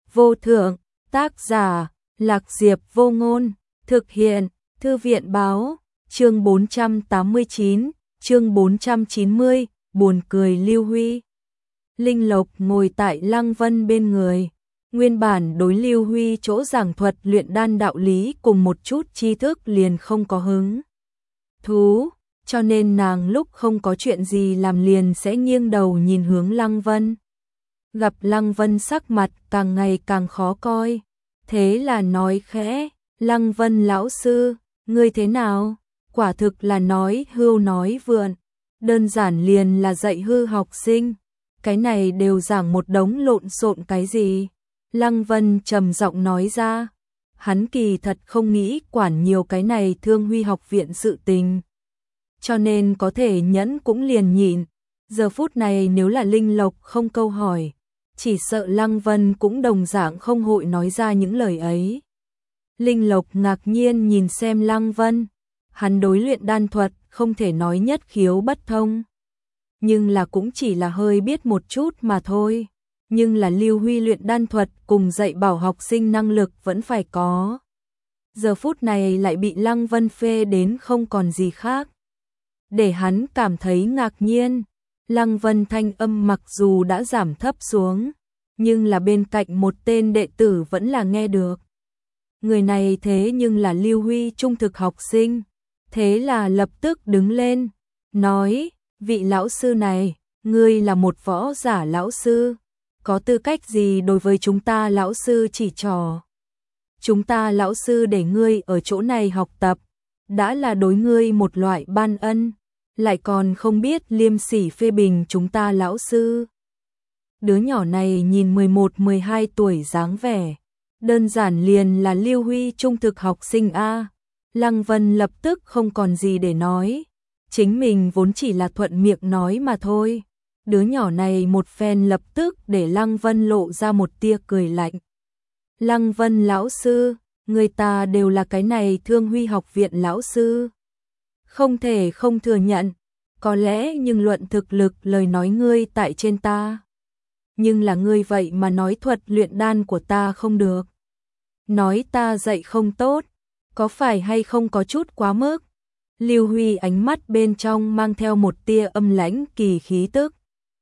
vô thượng, tác giả, Lạc Diệp Vô Ngôn, thực hiện, Thư viện báo, chương 489, chương 490, buồn cười Lưu Huy. Linh Lộc ngồi tại Lăng Vân bên người, nguyên bản đối Lưu Huy chỗ giảng thuật luyện đan đạo lý cùng một chút tri thức liền không có hứng thú, cho nên nàng lúc không có chuyện gì làm liền sẽ nghiêng đầu nhìn hướng Lăng Vân. Gặp Lăng Vân sắc mặt càng ngày càng khó coi, thế là nói khẽ, Lăng Vân lão sư, ngươi thế nào? Quả thực là nói hưu nói vượn, đơn giản liền là dạy hư học sinh, cái này đều giảng một đống lộn xộn cái gì? Lăng Vân trầm giọng nói ra, hắn kỳ thật không nghĩ quản nhiều cái này Thương Huy học viện sự tình, cho nên có thể nhẫn cũng liền nhịn. Giờ phút này nếu là Linh Lộc không câu hỏi, chỉ sợ Lăng Vân cũng đồng dạng không hội nói ra những lời ấy. Linh Lộc ngạc nhiên nhìn xem Lăng Vân, hắn đối luyện đan thuật không thể nói nhất khiếu bất thông, nhưng là cũng chỉ là hơi biết một chút mà thôi. Nhưng là Lưu Huy luyện đan thuật cùng dạy bảo học sinh năng lực vẫn phải có. Giờ phút này lại bị Lăng Vân phê đến không còn gì khác, để hắn cảm thấy ngạc nhiên. Lăng Vân thanh âm mặc dù đã giảm thấp xuống, nhưng là bên cạnh một tên đệ tử vẫn là nghe được. Người này thế nhưng là Lưu Huy trung thực học sinh, thế là lập tức đứng lên, nói, vị lão sư này, ngươi là một võ giả lão sư, có tư cách gì đối với chúng ta lão sư chỉ trò? Chúng ta lão sư để ngươi ở chỗ này học tập, đã là đối ngươi một loại ban ân, lại còn không biết liêm sỉ phê bình chúng ta lão sư. Đứa nhỏ này nhìn 11-12 tuổi dáng vẻ, đơn giản liền là Lưu Huy trung thực học sinh a. Lăng Vân lập tức không còn gì để nói, chính mình vốn chỉ là thuận miệng nói mà thôi. Đứa nhỏ này một phen lập tức để Lăng Vân lộ ra một tia cười lạnh. Lăng Vân lão sư, người ta đều là cái này Thương Huy học viện lão sư, không thể không thừa nhận, có lẽ nhưng luận thực lực lời nói ngươi tại trên ta. Nhưng là ngươi vậy mà nói thuật luyện đan của ta không được, nói ta dạy không tốt, có phải hay không có chút quá mức? Lưu Huy ánh mắt bên trong mang theo một tia âm lãnh kỳ khí tức.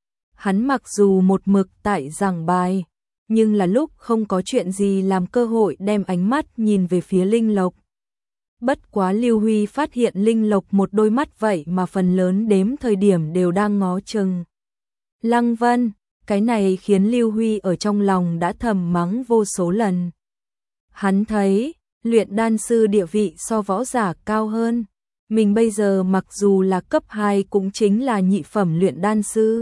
Hắn mặc dù một mực tại giảng bài, nhưng là lúc không có chuyện gì làm cơ hội đem ánh mắt nhìn về phía Linh Lộc. Bất quá Lưu Huy phát hiện Linh Lộc một đôi mắt vậy mà phần lớn đếm thời điểm đều đang ngó chừng Lăng Vân, cái này khiến Lưu Huy ở trong lòng đã thầm mắng vô số lần. Hắn thấy, luyện đan sư địa vị so võ giả cao hơn, mình bây giờ mặc dù là cấp 2 cũng chính là nhị phẩm luyện đan sư.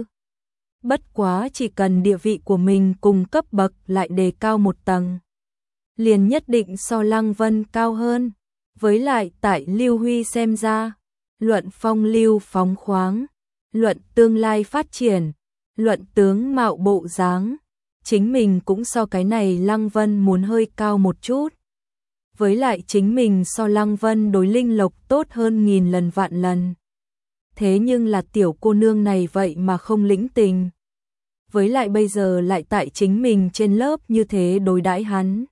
Bất quá chỉ cần địa vị của mình cùng cấp bậc lại đề cao một tầng, liền nhất định so Lăng Vân cao hơn. Với lại tại Lưu Huy xem ra, luận phong lưu phóng khoáng, luận tương lai phát triển, luận tướng mạo bộ dáng, chính mình cũng so cái này Lăng Vân muốn hơi cao một chút. Với lại chính mình so Lăng Vân đối Linh Lộc tốt hơn nghìn lần vạn lần. Thế nhưng là tiểu cô nương này vậy mà không lĩnh tình. Với lại bây giờ lại tại chính mình trên lớp như thế đối đãi hắn,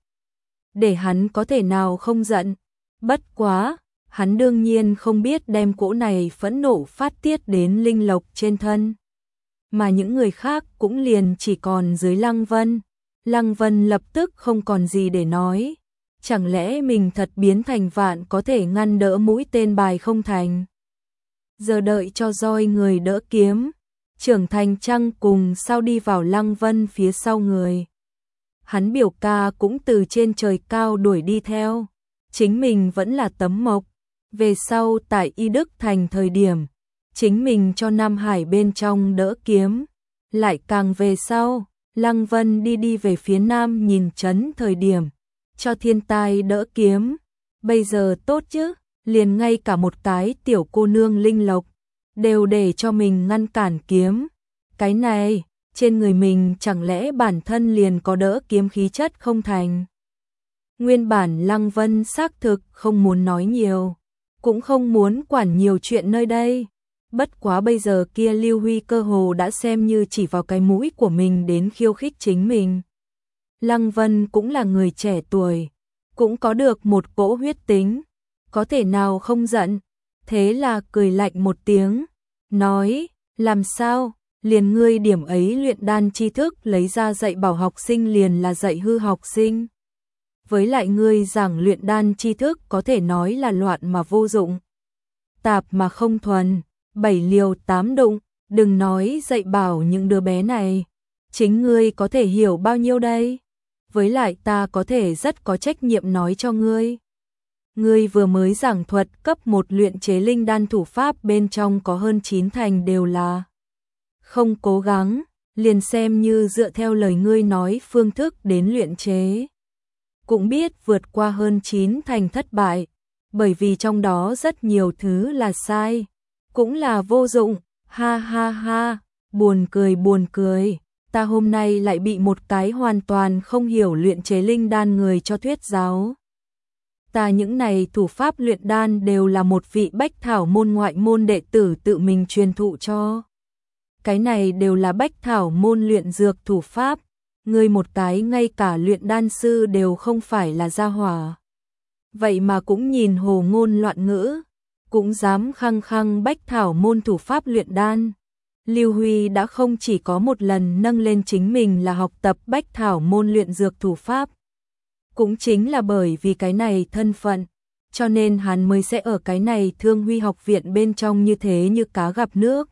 để hắn có thể nào không giận. Bất quá, hắn đương nhiên không biết đem cỗ này phẫn nộ phát tiết đến Linh Lộc trên thân. Mà những người khác cũng liền chỉ còn dưới Lăng Vân. Lăng Vân lập tức không còn gì để nói. Chẳng lẽ mình thật biến thành vạn có thể ngăn đỡ mũi tên bài không thành? Giờ đợi cho roi người đỡ kiếm, trưởng thành trăng cùng sao đi vào Lăng Vân phía sau người. Hắn biểu ca cũng từ trên trời cao đuổi đi theo. Chính mình vẫn là tấm mộc. Về sau tại Y Đức Thành thời điểm, chính mình cho Nam Hải bên trong đỡ kiếm. Lại càng về sau, Lăng Vân đi về phía Nam nhìn trấn thời điểm, cho Thiên Tai đỡ kiếm. Bây giờ tốt chứ, liền ngay cả một cái tiểu cô nương Linh Lộc đều để cho mình ngăn cản kiếm. Cái này, trên người mình chẳng lẽ bản thân liền có đỡ kiếm khí chất không thành? Nguyên bản Lăng Vân xác thực không muốn nói nhiều, cũng không muốn quản nhiều chuyện nơi đây. Bất quá bây giờ kia Lưu Huy cơ hồ đã xem như chỉ vào cái mũi của mình đến khiêu khích chính mình. Lăng Vân cũng là người trẻ tuổi, cũng có được một cỗ huyết tính, có thể nào không giận, thế là cười lạnh một tiếng, nói, làm sao, liền ngươi điểm ấy luyện đan tri thức lấy ra dạy bảo học sinh liền là dạy hư học sinh. Với lại ngươi giảng luyện đan tri thức có thể nói là loạn mà vô dụng, tạp mà không thuần, 7 liều 8 đụng, đừng nói dạy bảo những đứa bé này, chính ngươi có thể hiểu bao nhiêu đây? Với lại ta có thể rất có trách nhiệm nói cho ngươi. Ngươi vừa mới giảng thuật cấp 1 luyện chế linh đan thủ pháp bên trong có hơn 9 thành đều là không cố gắng, liền xem như dựa theo lời ngươi nói phương thức đến luyện chế. Cũng biết vượt qua hơn 9 thành thất bại, bởi vì trong đó rất nhiều thứ là sai, cũng là vô dụng, ha ha ha, buồn cười, ta hôm nay lại bị một cái hoàn toàn không hiểu luyện chế linh đan người cho thuyết giáo. Ta những này thủ pháp luyện đan đều là một vị bách thảo môn ngoại môn đệ tử tự mình truyền thụ cho. Cái này đều là bách thảo môn luyện dược thủ pháp, ngươi một cái ngay cả luyện đan sư đều không phải là gia hỏa. Vậy mà cũng nhìn hồ ngôn loạn ngữ, cũng dám khăng khăng bách thảo môn thủ pháp luyện đan. Lưu Huy đã không chỉ có một lần nâng lên chính mình là học tập bách thảo môn luyện dược thủ pháp. Cũng chính là bởi vì cái này thân phận, cho nên hắn mới sẽ ở cái này Thương Huy học viện bên trong như thế như cá gặp nước.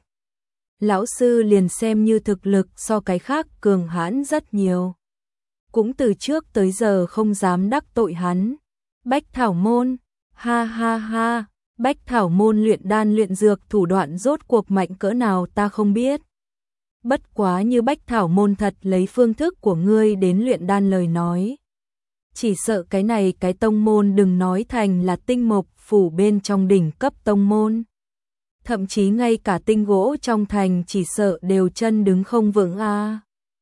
Lão sư liền xem như thực lực so cái khác cường hãn rất nhiều. Cũng từ trước tới giờ không dám đắc tội hắn. Bách thảo môn, ha ha ha, bách thảo môn luyện đan luyện dược thủ đoạn rốt cuộc mạnh cỡ nào ta không biết. Bất quá như bách thảo môn thật lấy phương thức của ngươi đến luyện đan lời nói. Chỉ sợ cái này cái tông môn đừng nói thành là tinh mộc phủ bên trong đỉnh cấp tông môn. Thậm chí ngay cả tinh gỗ trong thành chỉ sợ đều chân đứng không vững a.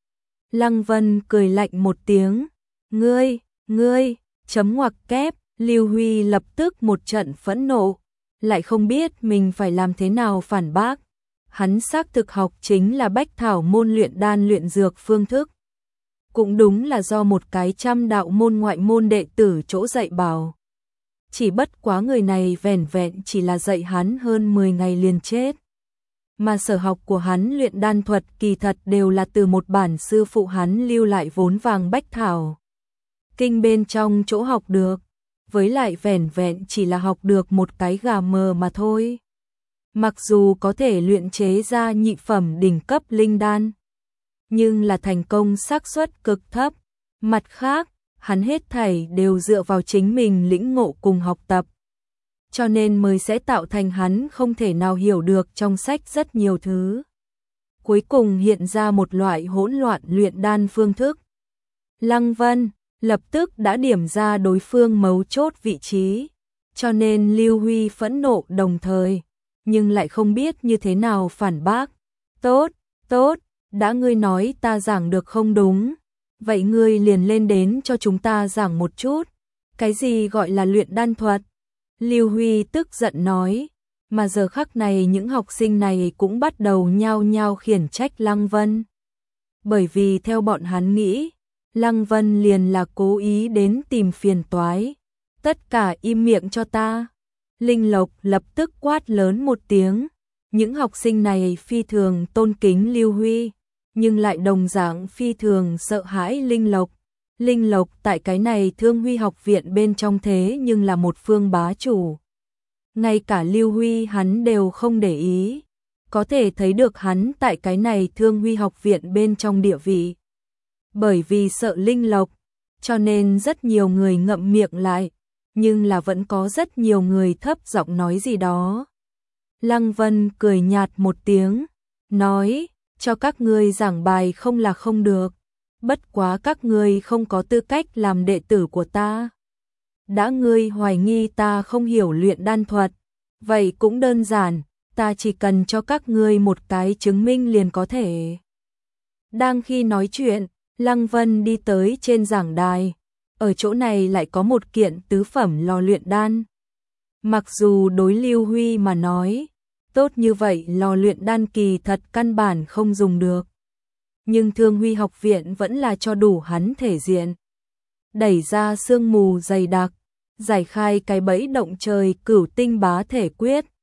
Lăng Vân cười lạnh một tiếng, ngươi, chấm ngoặc kép, Lưu Huy lập tức một trận phẫn nộ, lại không biết mình phải làm thế nào phản bác. Hắn xác thực học chính là bách thảo môn luyện đan luyện dược phương thức. Cũng đúng là do một cái trăm đạo môn ngoại môn đệ tử chỗ dạy bảo. Chỉ bất quá người này vẻn vẹn chỉ là dạy hắn hơn 10 ngày liền chết. Mà sở học của hắn luyện đan thuật kỳ thật đều là từ một bản sư phụ hắn lưu lại vốn vàng bách thảo. Kinh bên trong chỗ học được, với lại vẻn vẹn chỉ là học được một cái gà mờ mà thôi. Mặc dù có thể luyện chế ra nhị phẩm đỉnh cấp linh đan, nhưng là thành công xác suất cực thấp. Mặt khác, hắn hết thảy đều dựa vào chính mình lĩnh ngộ cùng học tập. Cho nên mới sẽ tạo thành hắn không thể nào hiểu được trong sách rất nhiều thứ. Cuối cùng hiện ra một loại hỗn loạn luyện đan phương thức. Lăng Vân lập tức đã điểm ra đối phương mấu chốt vị trí. Cho nên Lưu Huy phẫn nộ đồng thời, nhưng lại không biết như thế nào phản bác. Tốt, đã ngươi nói ta giảng được không đúng. Vậy ngươi liền lên đến cho chúng ta giảng một chút. Cái gì gọi là luyện đan thuật? Lưu Huy tức giận nói. Mà giờ khắc này những học sinh này cũng bắt đầu nhao nhao khiển trách Lăng Vân. Bởi vì theo bọn hắn nghĩ, Lăng Vân liền là cố ý đến tìm phiền toái. Tất cả im miệng cho ta. Linh Lộc lập tức quát lớn một tiếng. Những học sinh này phi thường tôn kính Lưu Huy, nhưng lại đồng dạng phi thường sợ hãi Linh Lộc. Linh Lộc tại cái này Thương Huy học viện bên trong thế nhưng là một phương bá chủ. Ngay cả Lưu Huy hắn đều không để ý, có thể thấy được hắn tại cái này Thương Huy học viện bên trong địa vị. Bởi vì sợ Linh Lộc, cho nên rất nhiều người ngậm miệng lại, nhưng là vẫn có rất nhiều người thấp giọng nói gì đó. Lăng Vân cười nhạt một tiếng, nói, cho các ngươi giảng bài không là không được, bất quá các ngươi không có tư cách làm đệ tử của ta. Đã ngươi hoài nghi ta không hiểu luyện đan thuật, vậy cũng đơn giản, ta chỉ cần cho các ngươi một cái chứng minh liền có thể. Đang khi nói chuyện, Lăng Vân đi tới trên giảng đài, ở chỗ này lại có một kiện tứ phẩm lò luyện đan. Mặc dù đối Lưu Huy mà nói, tốt như vậy lò luyện đan kỳ thật căn bản không dùng được. nhưng Thương Huy học viện vẫn là cho đủ hắn thể diện. Đẩy ra sương mù dày đặc, giải khai cái bẫy động trời Cửu Tinh Bá Thể Quyết,